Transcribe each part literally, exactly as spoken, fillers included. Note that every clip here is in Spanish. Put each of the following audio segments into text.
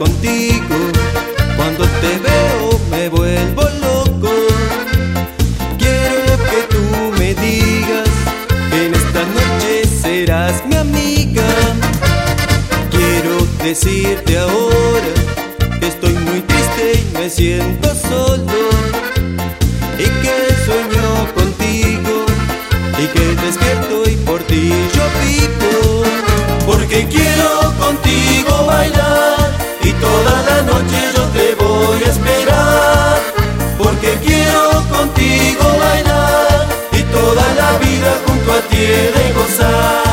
contigo. Cuando te veo me vuelvo loco. Quiero que tú me digas que en esta noche serás mi amiga. Quiero decirte ahora que estoy muy triste y me siento solo, y que sueño contigo, y que despierto y por ti yo vivo. Porque quiero contigo bailar y toda la noche yo te voy a esperar. Porque quiero contigo bailar y toda la vida junto a ti he de gozar.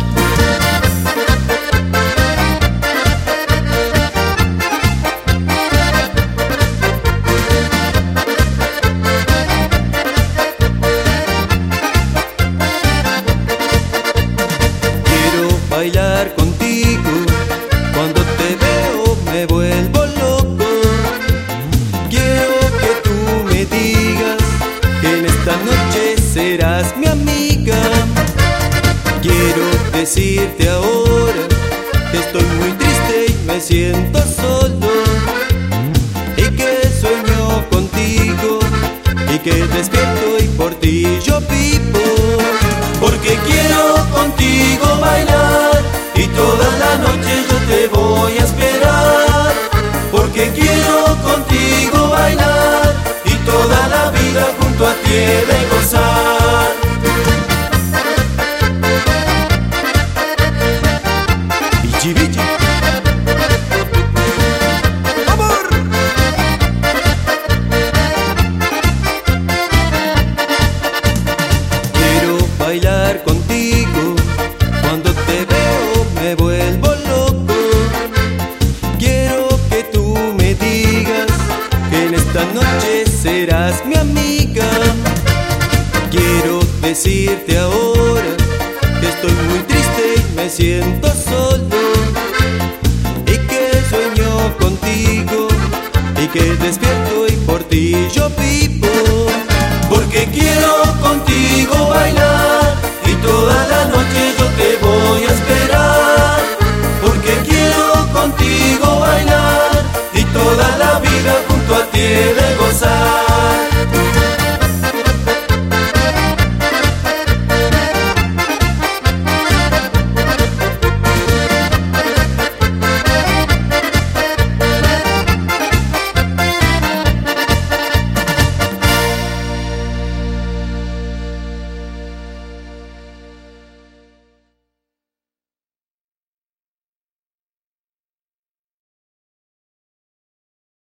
Bailar contigo, cuando te veo me vuelvo loco. Quiero que tú me digas que en esta noche serás mi amiga. Quiero decirte ahora que estoy muy triste y me siento solo, y que sueño contigo, y que despierto y por ti yo vivo. Porque quiero contigo bailar y toda la noche yo te voy a esperar. Porque quiero contigo bailar y toda la vida junto a ti he de gozar. Bichi, bichi. ¡Amor! Quiero bailar contigo, cuando te veo me vuelvo loco. Quiero que tú me digas que en esta noche serás mi amiga. Quiero decirte ahora que estoy muy triste y me siento solo, y que sueño contigo, y que despierto y por ti yo vivo. Porque quiero contigo bailar